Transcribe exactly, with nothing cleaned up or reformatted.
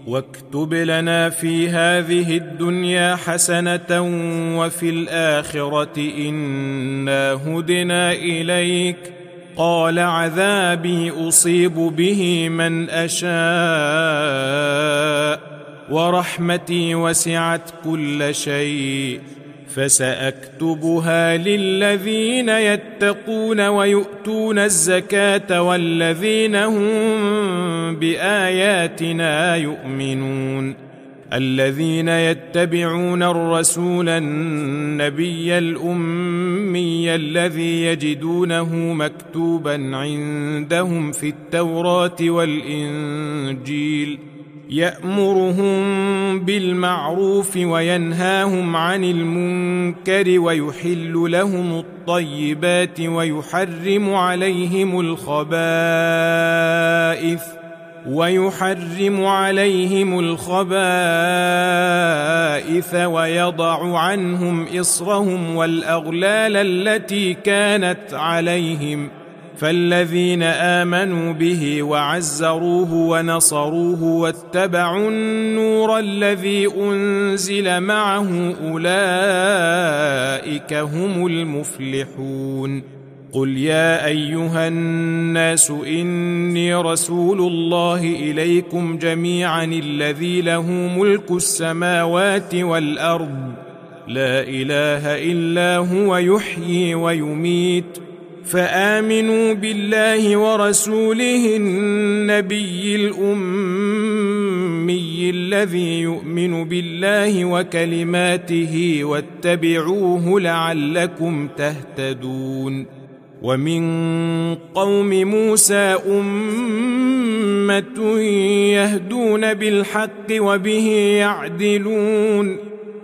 واكتب لنا في هذه الدنيا حسنة وفي الآخرة إنا هدنا إليك. قال عذابي أصيب به من أشاء ورحمتي وسعت كل شيء فسأكتبها للذين يتقون ويؤتون الزكاة والذين هم بآياتنا يؤمنون. الذين يتبعون الرسول النبي الأمي الذي يجدونه مكتوبا عندهم في التوراة والإنجيل يأمرهم بالمعروف وينهاهم عن المنكر ويحل لهم الطيبات ويحرم عليهم الخبائث ويحرم عليهم الخبائث ويضع عنهم إصرهم والأغلال التي كانت عليهم. فالذين آمنوا به وعزروه ونصروه واتبعوا النور الذي أنزل معه أولئك هم المفلحون. قل يا أيها الناس إني رسول الله إليكم جميعا الذي له ملك السماوات والأرض لا إله إلا هو يحيي ويميت. فآمنوا بالله ورسوله النبي الأمي الذي يؤمن بالله وكلماته واتبعوه لعلكم تهتدون. ومن قوم موسى أمة يهدون بالحق وبه يعدلون.